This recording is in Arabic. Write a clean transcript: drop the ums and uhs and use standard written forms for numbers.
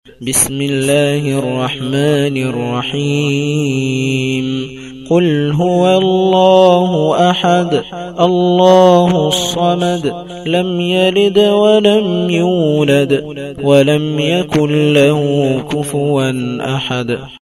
بسم الله الرحمن الرحيم قل هو الله أحد الله الصمد لم يلد ولم يولد ولم يكن له كفوا أحد